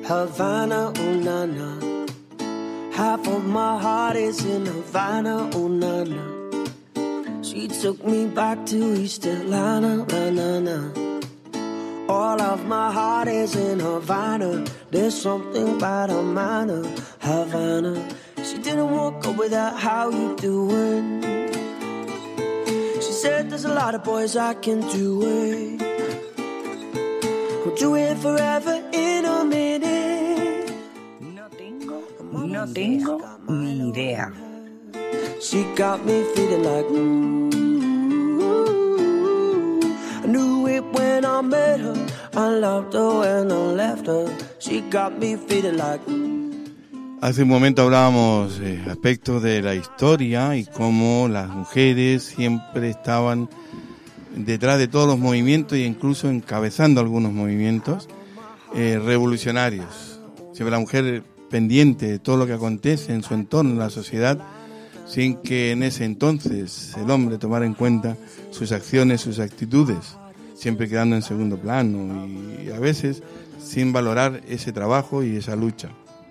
Havana, ooh na na. Half of my heart is in Havana, ooh na na. She took me back to East Atlanta, na na na. All of my heart is in Havana. There's something about Havana. She didn't walk up without how you doing. She said there's a lot of boys I can do it. I'll do it forever in a minute. No tengo ni idea. She got me feeling like I knew it when I met her. I loved her when I left her. She got me feeling like Hace un momento hablábamos aspectos de la historia y cómo las mujeres siempre estaban detrás de todos los movimientos e incluso encabezando algunos movimientos revolucionarios. Siempre la mujer pendiente de todo lo que acontece en su entorno, en la sociedad, sin que en ese entonces el hombre tomara en cuenta sus acciones, sus actitudes, siempre quedando en segundo plano y a veces sin valorar ese trabajo y esa lucha.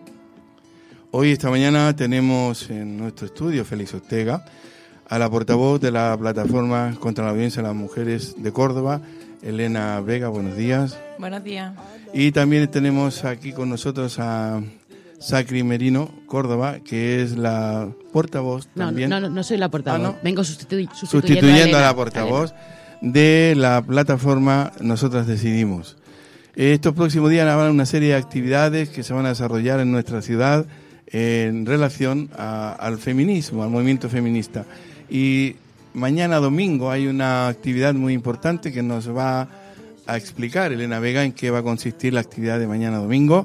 Hoy, esta mañana, tenemos en nuestro estudio, Félix Ortega, a la portavoz de la Plataforma contra la Violencia de las Mujeres de Córdoba, Elena Vega. Buenos días. Buenos días. Y también tenemos aquí con nosotros a Sacri Merino, Córdoba, que es la portavoz también. No soy la portavoz. ¿No? Vengo sustituyendo a la portavoz de la Plataforma Nosotras Decidimos. Estos próximos días habrá una serie de actividades que se van a desarrollar en nuestra ciudad en relación al feminismo, al movimiento feminista. Y mañana domingo hay una actividad muy importante que nos va a explicar Elena Vega en qué va a consistir la actividad de mañana domingo.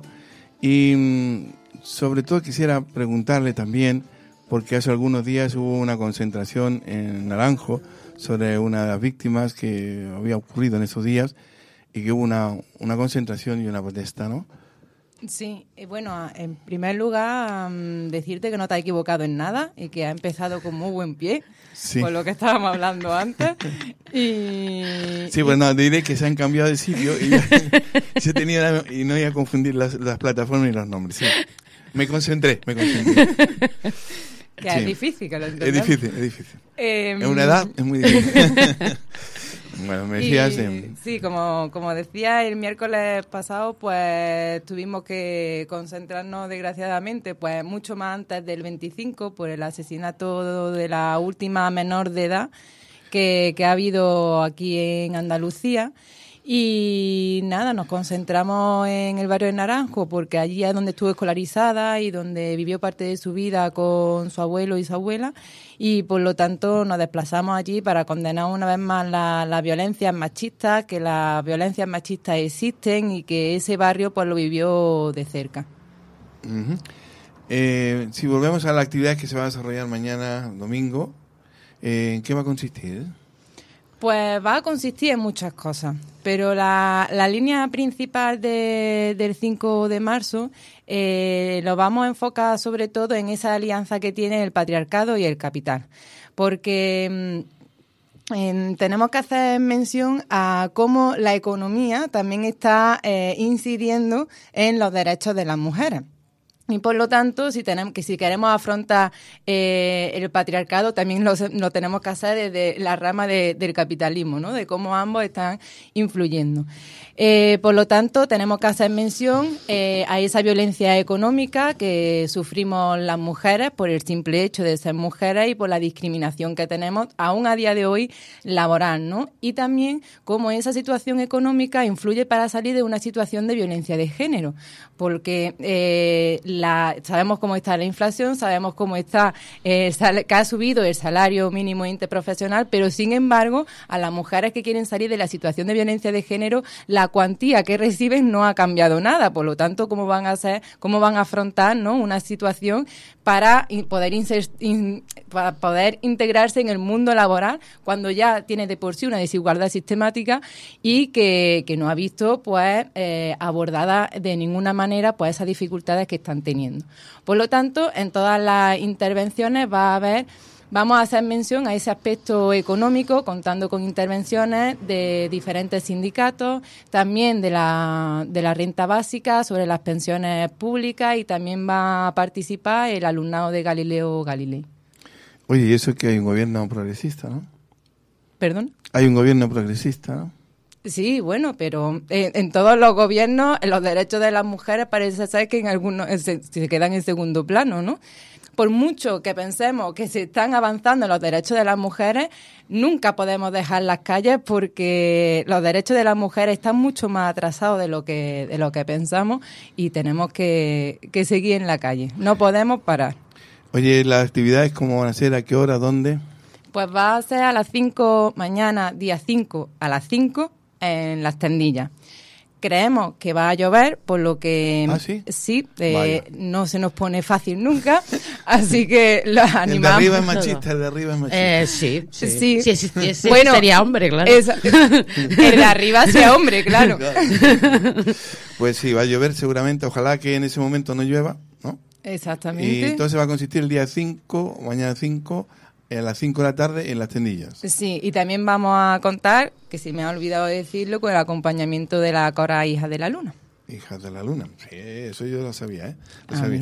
Y sobre todo quisiera preguntarle también, porque hace algunos días hubo una concentración en Naranjo sobre una de las víctimas que había ocurrido en esos días y que hubo una concentración y una protesta, ¿no? Sí, bueno, en primer lugar, decirte que no te has equivocado en nada y que ha empezado con muy buen pie, sí, con lo que estábamos hablando antes. Sí, pues no, diré que se han cambiado de sitio y no iba a confundir las plataformas y los nombres. Sí. Me concentré. Que sí. Es difícil que lo entendamos. Es difícil. En una edad es muy difícil. Bueno, me decías... Sí, como decía, el miércoles pasado, pues tuvimos que concentrarnos, desgraciadamente, pues mucho más antes del 25, por el asesinato de la última menor de edad que ha habido aquí en Andalucía. Y nada, nos concentramos en el barrio de Naranjo, porque allí es donde estuvo escolarizada y donde vivió parte de su vida con su abuelo y su abuela, y por lo tanto nos desplazamos allí para condenar una vez más las violencias machistas, que las violencias machistas existen y que ese barrio pues lo vivió de cerca. Uh-huh. Si volvemos a la actividad que se va a desarrollar mañana domingo, ¿en qué va a consistir? Pues va a consistir en muchas cosas, pero la línea principal del 5 de marzo lo vamos a enfocar sobre todo en esa alianza que tiene el patriarcado y el capital, porque tenemos que hacer mención a cómo la economía también está incidiendo en los derechos de las mujeres. Y por lo tanto, si queremos afrontar el patriarcado, también lo tenemos que hacer desde la rama del capitalismo, ¿no? De cómo ambos están influyendo. Por lo tanto, tenemos que hacer mención a esa violencia económica que sufrimos las mujeres por el simple hecho de ser mujeres y por la discriminación que tenemos aún a día de hoy laboral, ¿no? Y también cómo esa situación económica influye para salir de una situación de violencia de género, porque sabemos cómo está la inflación, sabemos cómo está que ha subido el salario mínimo interprofesional, pero sin embargo a las mujeres que quieren salir de la situación de violencia de género, la cuantía que reciben no ha cambiado nada. Por lo tanto, cómo van a afrontar, ¿no?, una situación para poder integrarse en el mundo laboral cuando ya tiene de por sí una desigualdad sistemática y que no ha visto pues abordada de ninguna manera pues esas dificultades que están teniendo. Por lo tanto, en todas las intervenciones va a haber Vamos a hacer mención a ese aspecto económico, contando con intervenciones de diferentes sindicatos, también de la renta básica, sobre las pensiones públicas, y también va a participar el alumnado de Galileo Galilei. Oye, y eso es que hay un gobierno progresista, ¿no? ¿Perdón? Hay un gobierno progresista, ¿no? Sí, bueno, pero en todos los gobiernos los derechos de las mujeres parece ser que en algunos se quedan en segundo plano, ¿no? Por mucho que pensemos que se están avanzando en los derechos de las mujeres, nunca podemos dejar las calles porque los derechos de las mujeres están mucho más atrasados de lo que pensamos, y tenemos que seguir en la calle. No podemos parar. Oye, ¿las actividades cómo van a ser? ¿A qué hora? ¿Dónde? Pues va a ser a las 5, mañana, día 5, a las 5, en Las Tendillas. Creemos que va a llover, por lo que sí no se nos pone fácil nunca, así que los animamos. El de arriba es machista, el de arriba es machista. Sí. Bueno, sería hombre, claro. El de arriba sea hombre, claro. Pues sí, va a llover seguramente, ojalá que en ese momento no llueva, ¿no? Exactamente. Y entonces va a consistir el día 5, mañana 5, a las 5 de la tarde en Las Tendillas. Sí, y también vamos a contar, que se me ha olvidado decirlo, con el acompañamiento de la cora Hijas de la Luna. Hijas de la Luna, sí, eso yo lo sabía, Lo sabía.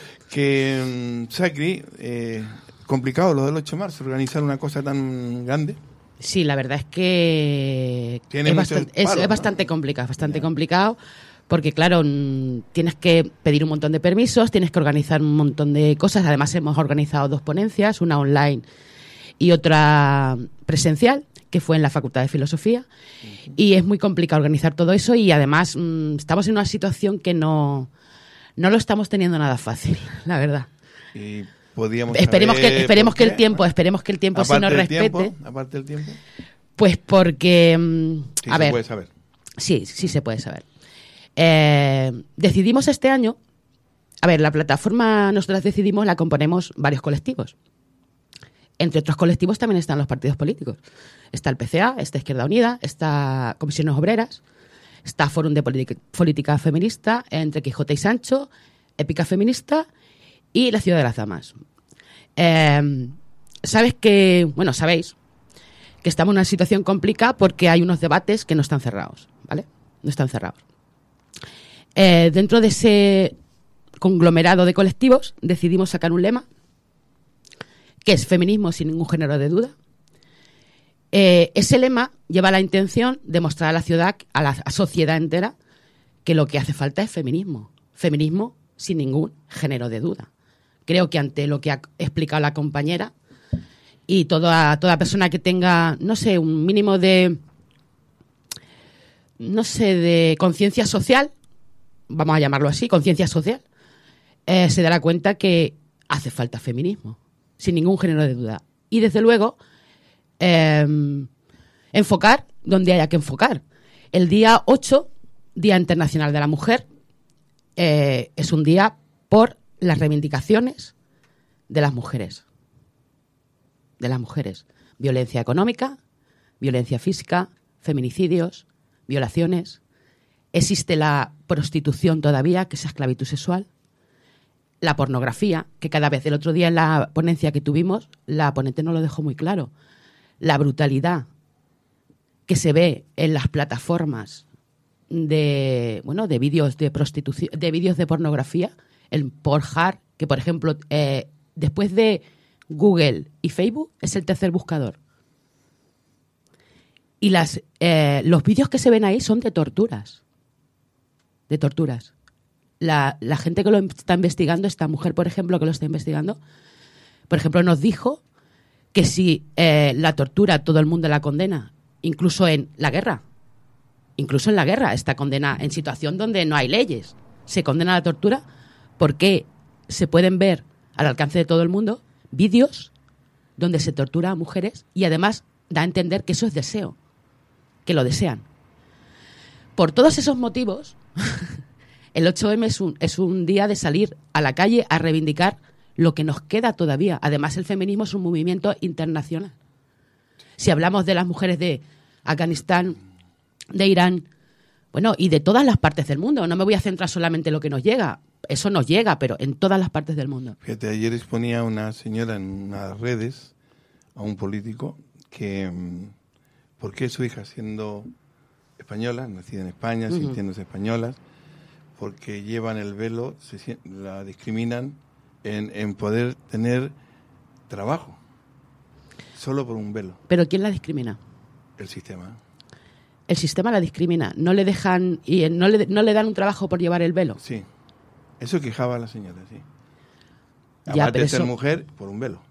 Que, Sacri, complicado lo del 8 de marzo, organizar una cosa tan grande. Sí, la verdad es que es bastante complicado, porque claro, tienes que pedir un montón de permisos, tienes que organizar un montón de cosas. Además hemos organizado 2 ponencias, una online y otra presencial, que fue en la Facultad de Filosofía, y es muy complicado organizar todo eso, y además estamos en una situación que no lo estamos teniendo nada fácil, la verdad. Y podíamos esperemos que el tiempo se nos respete. Aparte del tiempo. Pues porque sí, se puede saber. Sí se puede saber. Decidimos este año, la plataforma nosotras decidimos, la componemos varios colectivos. Entre otros colectivos también están los partidos políticos. Está el PCA, está Izquierda Unida, está Comisiones Obreras, está Fórum de Política Feminista, Entre Quijote y Sancho, Épica Feminista y La Ciudad de las Damas. Sabéis que estamos en una situación complicada porque hay unos debates que no están cerrados, ¿vale? No están cerrados. Dentro de ese conglomerado de colectivos decidimos sacar un lema que es feminismo sin ningún género de duda. Ese lema lleva la intención de mostrar a la ciudad, a la sociedad entera, que lo que hace falta es feminismo. Feminismo sin ningún género de duda. Creo que ante lo que ha explicado la compañera y toda persona que tenga, un mínimo de conciencia social, vamos a llamarlo así, conciencia social, se dará cuenta que hace falta feminismo, sin ningún género de duda. Y desde luego, enfocar donde haya que enfocar. El día 8, Día Internacional de la Mujer, es un día por las reivindicaciones de las mujeres. De las mujeres. Violencia económica, violencia física, feminicidios, violaciones. Existe la prostitución todavía, que es esclavitud sexual. La pornografía, que cada vez, el otro día en la ponencia que tuvimos, la ponente nos lo dejó muy claro. La brutalidad que se ve en las plataformas de vídeos de prostitución, de vídeos de pornografía, el Pornhub, que por ejemplo, después de Google y Facebook, es el tercer buscador. Y los vídeos que se ven ahí son de torturas. De torturas. La gente que lo está investigando, esta mujer, por ejemplo, que lo está investigando, por ejemplo, nos dijo que si la tortura todo el mundo la condena, incluso en la guerra, está condena en situación donde no hay leyes, se condena la tortura, porque se pueden ver al alcance de todo el mundo vídeos donde se tortura a mujeres y además da a entender que eso es deseo, que lo desean. Por todos esos motivos, el 8M es un día de salir a la calle a reivindicar lo que nos queda todavía. Además, el feminismo es un movimiento internacional. Si hablamos de las mujeres de Afganistán, de Irán, y de todas las partes del mundo, no me voy a centrar solamente en lo que nos llega. Eso nos llega, pero en todas las partes del mundo. Fíjate, ayer exponía una señora en unas redes a un político que por qué su hija, siendo española, nacida en España, sintiéndose españolas, porque llevan el velo, la discriminan en poder tener trabajo, solo por un velo. ¿Pero quién la discrimina? El sistema. El sistema la discrimina. No le dejan y no le dan un trabajo por llevar el velo. Sí. Eso quejaba la señora, sí. Ya, Aparte pero de ser eso... mujer, por un velo.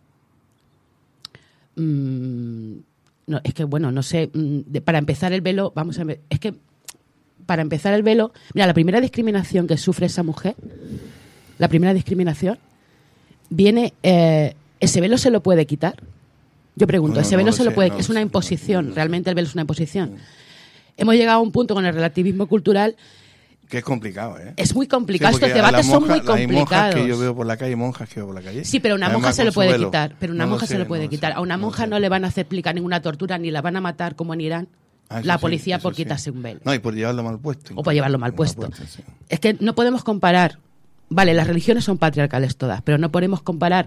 No, es que, bueno, no sé. Para empezar el velo, vamos a ver. Es que, para empezar el velo... Mira, la primera discriminación que sufre esa mujer, la primera discriminación, viene... ¿ese velo se lo puede quitar? Yo pregunto, ¿ese velo se lo puede...? Es una imposición. Realmente el velo es una imposición. Hemos llegado a un punto con el relativismo cultural... Que es complicado, ¿eh? Es muy complicado. Sí, estos debates son muy complicados. Hay monjas que yo veo por la calle, monjas que veo por la calle. Sí, pero una monja se lo puede quitar. Pero una monja se lo puede quitar. Sé, a una monja no le van a hacer aplicar ninguna tortura ni la van a matar como en Irán la policía por quitarse un velo. No, y por llevarlo mal puesto. O por llevarlo mal puesto. Sí. Es que no podemos comparar. Vale, las religiones son patriarcales todas, pero no podemos comparar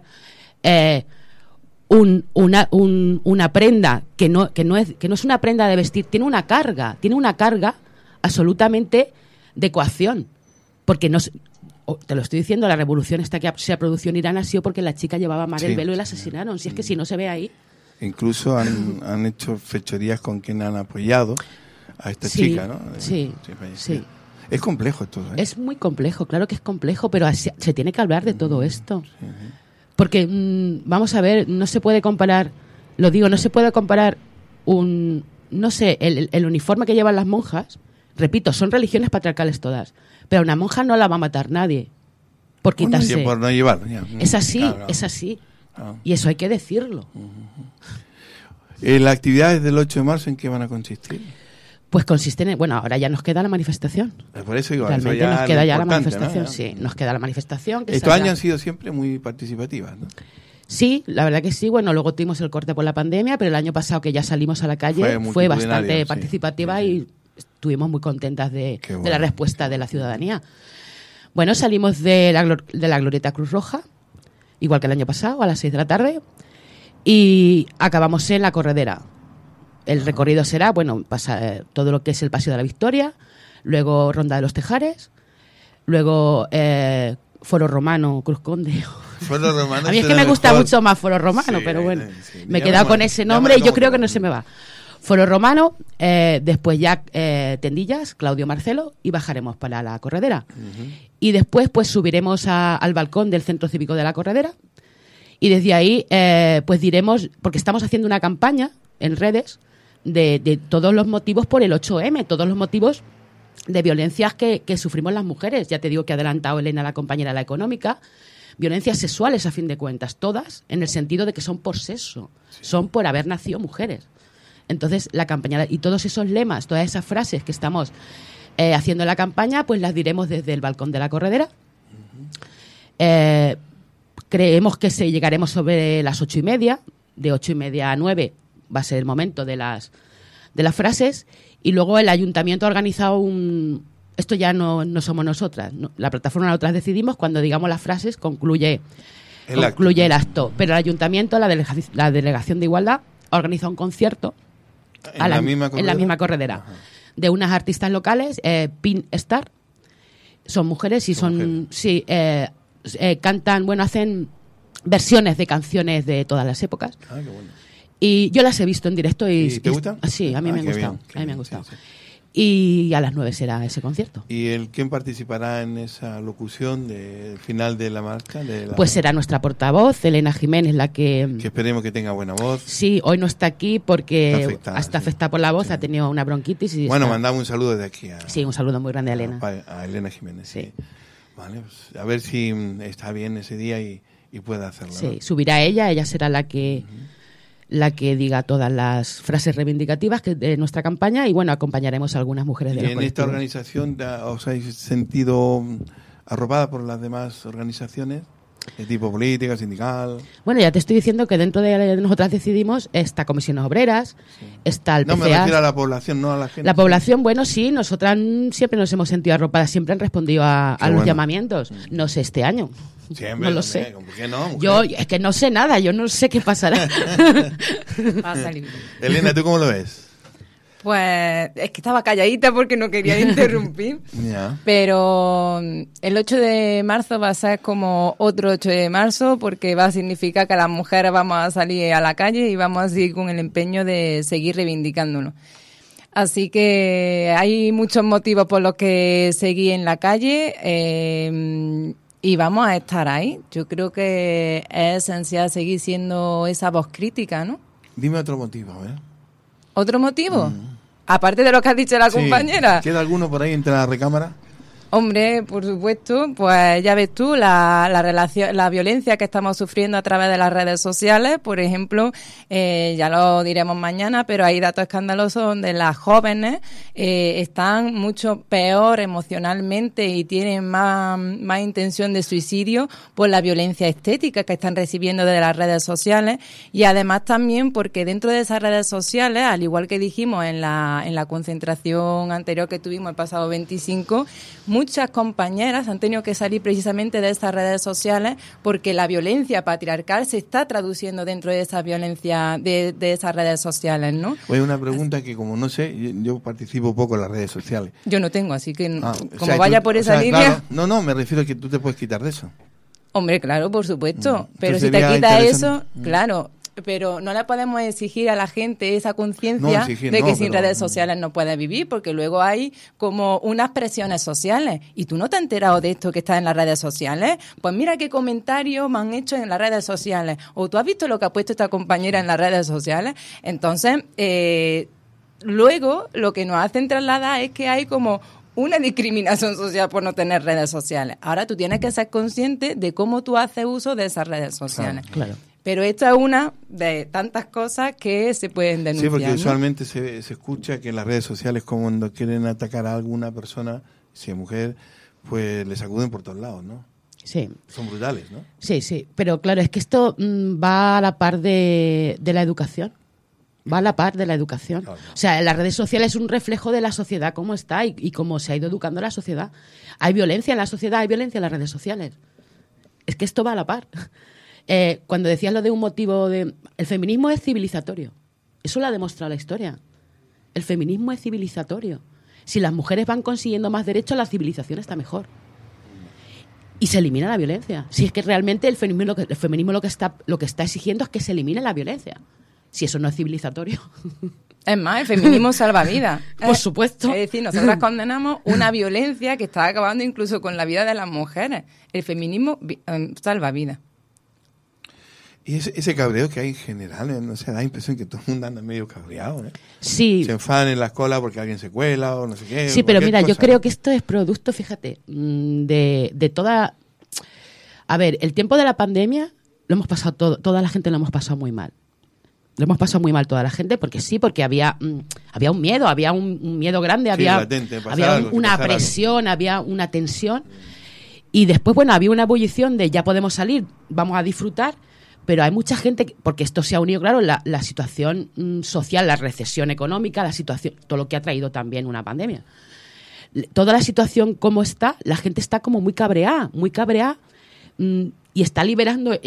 una prenda que no es una prenda de vestir, tiene una carga absolutamente de coacción. Porque no, te lo estoy diciendo, la revolución esta que se ha producido en Irán ha sido porque la chica llevaba mal el velo y la asesinaron. Si es que si no se ve ahí. Incluso han hecho fechorías con quien han apoyado a esta chica, ¿no? Sí. Es complejo esto, ¿eh? Es muy complejo, claro que es complejo, pero se tiene que hablar de todo esto. Porque, vamos a ver, no se puede comparar, no se puede comparar el uniforme que llevan las monjas. Repito, son religiones patriarcales todas, pero a una monja no la va a matar nadie por quitarse. Por no llevarlo. Ya. Es así, Claro. es así. Y eso hay que decirlo. ¿Las actividades del 8 de marzo en qué van a consistir? Pues consisten en... Bueno, ahora ya nos queda la manifestación. Por eso digo, realmente eso ya nos queda ya la importante, manifestación, ¿no? sí. Nos queda la manifestación. Estos años han sido siempre muy participativas, ¿no? Sí, la verdad que sí. Bueno, luego tuvimos el corte por la pandemia, pero el año pasado que ya salimos a la calle fue bastante participativa y estuvimos muy contentas de la respuesta de la ciudadanía. Bueno, salimos de la Glorieta Cruz Roja, igual que el año pasado, a las 6 de la tarde, y acabamos en la Corredera. El recorrido será, pasa todo lo que es el Paseo de la Victoria, luego Ronda de los Tejares, luego Foro Romano, Cruz Conde. Foro Romano. A mí es que me gusta mucho más Foro Romano, pero bueno, me he quedado con ese nombre y yo creo que no se me va. Foro Romano, después ya Tendillas, Claudio Marcelo, y bajaremos para la Corredera. Y después pues subiremos al balcón del Centro Cívico de la Corredera y desde ahí pues diremos, porque estamos haciendo una campaña en redes de todos los motivos por el 8M, todos los motivos de violencias que sufrimos las mujeres. Ya te digo que ha adelantado Elena, la compañera de la económica, violencias sexuales a fin de cuentas, todas en el sentido de que son por sexo, son por haber nacido mujeres. Entonces, la campaña y todos esos lemas, todas esas frases que estamos haciendo en la campaña, pues las diremos desde el balcón de la Corredera. Creemos que llegaremos sobre las 8:30, de 8:30 a 9 va a ser el momento de las frases, y luego el ayuntamiento ha organizado esto ya no somos nosotras, ¿no? La plataforma Nosotras Decidimos, cuando digamos las frases concluye el acto, pero el ayuntamiento, la delegación de Igualdad, ha organizado un concierto en la misma corredera Ajá. de unas artistas locales, Pin Star, son mujeres y cantan, hacen versiones de canciones de todas las épocas. Ah, qué bueno. Y yo las he visto en directo y ¿te gustan? Sí, a mí me han gustado. Bien, a mí me han gustado. Sí. Y a las 9 será ese concierto. ¿Y quién participará en esa locución del final de la marcha? Pues será nuestra portavoz, Elena Jiménez, la que... Que esperemos que tenga buena voz. Sí, hoy no está aquí porque está afectada por la voz, sí. Ha tenido una bronquitis. Y mandamos un saludo desde aquí. Sí, un saludo muy grande a Elena. A Elena Jiménez, sí. Vale, pues a ver si está bien ese día y puede hacerlo. Sí, ¿no? subirá ella será la que... la que diga todas las frases reivindicativas de nuestra campaña y acompañaremos a algunas mujeres de la colectivos. ¿Y en esta organización os habéis sentido arropada por las demás organizaciones? ¿De tipo política, sindical? Bueno, ya te estoy diciendo que dentro de nosotras decidimos está Comisiones Obreras, está el PCA. No, me refiero a la población, no a la gente. La población, bueno, sí, nosotras siempre nos hemos sentido arropadas, siempre han respondido a los llamamientos. No sé este año. Siempre, no lo sé. ¿Por qué no, mujer? Yo es que no sé nada, yo no sé qué pasará. Va a salir. Elena, ¿tú cómo lo ves? Pues es que estaba calladita porque no quería interrumpir. Ya. Pero el 8 de marzo va a ser como otro 8 de marzo porque va a significar que las mujeres vamos a salir a la calle y vamos a seguir con el empeño de seguir reivindicándolo. Así que hay muchos motivos por los que seguir en la calle y vamos a estar ahí. Yo creo que es esencial seguir siendo esa voz crítica, ¿no? Dime otro motivo, a ver. ¿Otro motivo? Aparte de lo que ha dicho la compañera. ¿Queda alguno por ahí entre la recámara? Hombre, por supuesto, pues ya ves tú la violencia que estamos sufriendo a través de las redes sociales. Por ejemplo, ya lo diremos mañana, pero hay datos escandalosos donde las jóvenes están mucho peor emocionalmente y tienen más intención de suicidio por la violencia estética que están recibiendo de las redes sociales y además también porque dentro de esas redes sociales, al igual que dijimos en la concentración anterior que tuvimos el pasado 25, muchas compañeras han tenido que salir precisamente de estas redes sociales porque la violencia patriarcal se está traduciendo dentro de esa violencia de esas redes sociales, ¿no? Oye, una pregunta que como no sé, yo participo poco en las redes sociales. Yo no tengo, así que como vaya por esa línea... Claro, no, me refiero a que tú te puedes quitar de eso. Hombre, claro, por supuesto. Pero Entonces si te quitas eso, interesante. claro... Pero no le podemos exigir a la gente esa conciencia de que sin redes sociales no puede vivir, porque luego hay como unas presiones sociales. ¿Y tú no te has enterado de esto que está en las redes sociales? Pues mira qué comentarios me han hecho en las redes sociales. O tú has visto lo que ha puesto esta compañera en las redes sociales. Entonces, luego lo que nos hacen trasladar es que hay como una discriminación social por no tener redes sociales. Ahora tú tienes que ser consciente de cómo tú haces uso de esas redes sociales. Claro. Pero esta es una de tantas cosas que se pueden denunciar. Sí, porque ¿no? usualmente se escucha que en las redes sociales cuando quieren atacar a alguna persona, si es mujer, pues le sacuden por todos lados, ¿no? Sí. Son brutales, ¿no? Sí, sí. Pero claro, es que esto va a la par de la educación. Va a la par de la educación. Claro. O sea, las redes sociales es un reflejo de la sociedad, cómo está y cómo se ha ido educando la sociedad. Hay violencia en la sociedad, hay violencia en las redes sociales. Es que esto va a la par. Cuando decías lo de un motivo de... El feminismo es civilizatorio. Eso lo ha demostrado la historia. El feminismo es civilizatorio. Si las mujeres van consiguiendo más derechos, la civilización está mejor. Y se elimina la violencia. Si es que realmente el feminismo lo que está exigiendo es que se elimine la violencia. Si eso no es civilizatorio. Es más, el feminismo salva vidas. Por supuesto. Es decir, nosotras condenamos una violencia que está acabando incluso con la vida de las mujeres. El feminismo salva vidas. Y ese cabreo que hay en general, no sé, da la impresión que todo el mundo anda medio cabreado, ¿eh? Sí. Se enfadan en la escuela porque alguien se cuela o no sé qué. Sí, pero mira, cosa. yo creo que esto es producto, fíjate, de toda... A ver, el tiempo de la pandemia lo hemos pasado toda la gente lo hemos pasado muy mal. Lo hemos pasado muy mal toda la gente porque había un miedo, había un miedo grande, había una presión, había una tensión. Y después, bueno, había una ebullición de ya podemos salir, vamos a disfrutar. Pero hay mucha gente, porque esto se ha unido, claro, la situación social, la recesión económica, la situación, todo lo que ha traído también una pandemia. Toda la situación como está, la gente está como muy cabreada, y está liberando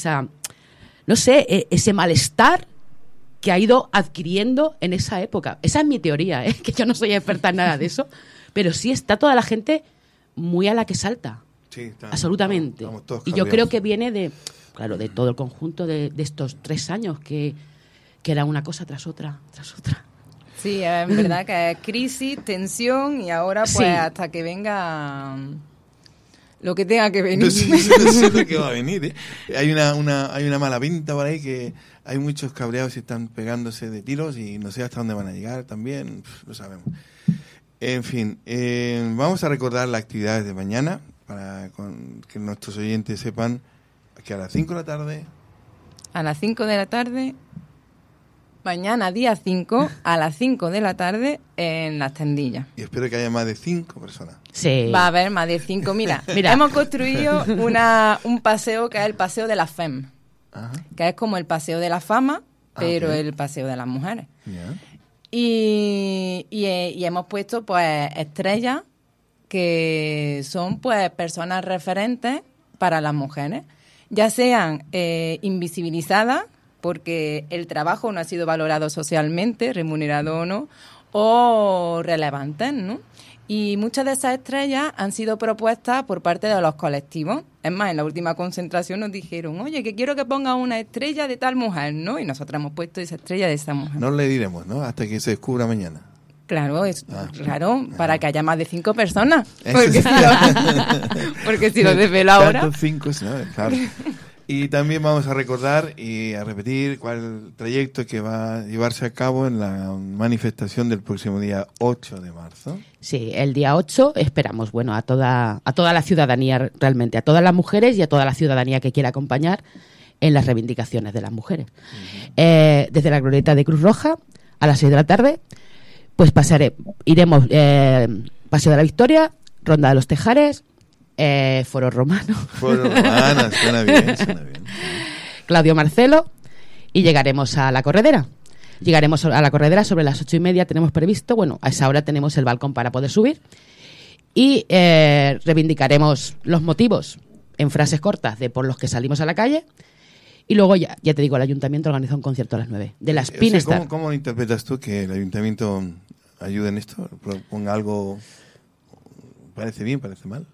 ese malestar que ha ido adquiriendo en esa época. Esa es mi teoría, que yo no soy experta en nada de eso, pero sí está toda la gente muy a la que salta. Sí, absolutamente. Estamos todos cabreados. Y yo creo que viene de todo el conjunto de estos 3 años que era una cosa tras otra. Sí, es verdad que es crisis, tensión y ahora pues hasta que venga lo que tenga que venir. No sé lo que va a venir, ¿eh? Hay una mala pinta por ahí que hay muchos cabreados y están pegándose de tiros y no sé hasta dónde van a llegar también, lo sabemos. En fin, vamos a recordar las actividades de mañana para que nuestros oyentes sepan que a las 5 de la tarde... A las 5 de la tarde Mañana, día 5, a las 5 de la tarde, en las tendillas. Y espero que haya más de 5 personas. Sí. Va a haber más de 5. Mira, hemos construido un paseo que es el Paseo de la FEM, Ajá. que es como el Paseo de la Fama, pero el Paseo de las Mujeres. Yeah. Y hemos puesto pues estrellas que son pues personas referentes para las mujeres, ya sean invisibilizadas porque el trabajo no ha sido valorado socialmente, remunerado o no, o relevantes, ¿no? Y muchas de esas estrellas han sido propuestas por parte de los colectivos. Es más, en la última concentración nos dijeron, oye, que quiero que ponga una estrella de tal mujer, ¿no? Y nosotros hemos puesto esa estrella de esa mujer. No le diremos, ¿no? Hasta que se descubra mañana. Claro, para que haya más de 5 personas. Porque si lo desvelo ahora... Tantos 5, ¿no? Claro. Y también vamos a recordar y a repetir cuál es el trayecto que va a llevarse a cabo en la manifestación del próximo día 8 de marzo. Sí, el día 8 esperamos, bueno, a toda la ciudadanía realmente, a todas las mujeres y a toda la ciudadanía que quiera acompañar en las reivindicaciones de las mujeres. Desde la glorieta de Cruz Roja a las 6 de la tarde, pues iremos Paseo de la Victoria, Ronda de los Tejares, Foro Romano. Foro Romano, suena bien. Claudio Marcelo, y llegaremos a la Corredera. Llegaremos a la Corredera sobre las 8:30, tenemos previsto. Bueno, a esa hora tenemos el balcón para poder subir. Y reivindicaremos los motivos en frases cortas de por los que salimos a la calle. Y luego, ya te digo, el ayuntamiento organiza un concierto a las 9 de las Pinestar. ¿Cómo interpretas tú que el ayuntamiento ayude en esto? ¿Ponga algo? ¿Parece bien, parece mal?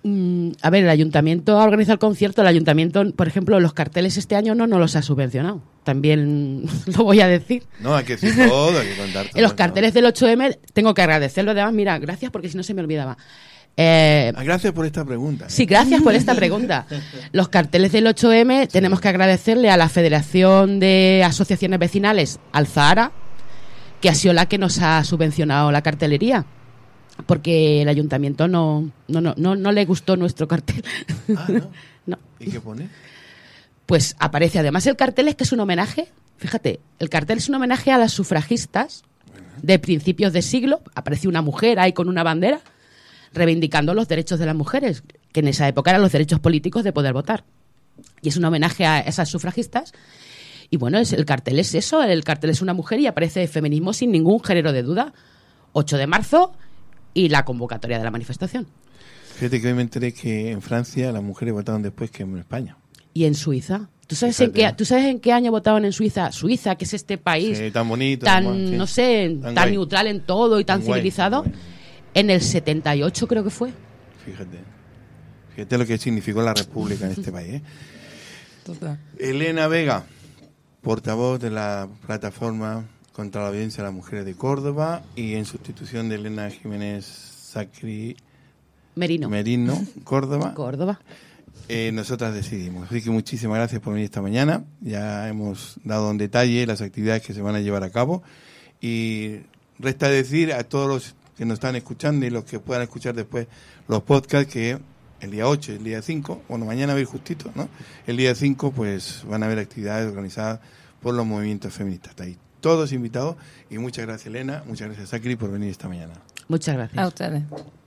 A ver, el ayuntamiento ha organizado el concierto. El ayuntamiento, por ejemplo, los carteles este año no los ha subvencionado. También lo voy a decir. No, hay que decir todo, hay que contar todo. En los carteles del 8M tengo que agradecerlo. Además, mira, gracias porque si no se me olvidaba. Gracias por esta pregunta. Sí, gracias por esta pregunta. Los carteles del 8M tenemos que agradecerle a la Federación de Asociaciones Vecinales Alzahara, que ha sido la que nos ha subvencionado la cartelería. Porque el ayuntamiento no le gustó nuestro cartel. Ah, ¿no? No. ¿Y qué pone? Pues aparece, además el cartel es que es un homenaje, fíjate, el cartel es un homenaje a las sufragistas de principios de siglo. Aparece una mujer ahí con una bandera reivindicando los derechos de las mujeres, que en esa época eran los derechos políticos de poder votar. Y es un homenaje a esas sufragistas. Y bueno, el cartel es eso, el cartel es una mujer y aparece feminismo sin ningún género de duda. 8 de marzo... y la convocatoria de la manifestación. Fíjate que hoy me enteré que en Francia las mujeres votaron después que en España. ¿Y en Suiza? ¿Tú sabes en qué año votaron en Suiza? Suiza, que es este país tan bonito, tan tan neutral en todo y tan civilizado. Guay. En el 78 creo que fue. Fíjate lo que significó la República en este país. Total. Elena Vega, portavoz de la plataforma contra la violencia de las mujeres de Córdoba, y en sustitución de Elena Jiménez Sacri Merino, Córdoba. Nosotras decidimos. Así que muchísimas gracias por venir esta mañana. Ya hemos dado en detalle las actividades que se van a llevar a cabo. Y resta decir a todos los que nos están escuchando y los que puedan escuchar después los podcasts que el día 8 y el día 5, bueno, mañana va a ir justito, ¿no? El día 5 pues van a haber actividades organizadas por los movimientos feministas. Está ahí todos invitados, y muchas gracias Elena, muchas gracias Sacri por venir esta mañana. Muchas gracias. A ustedes.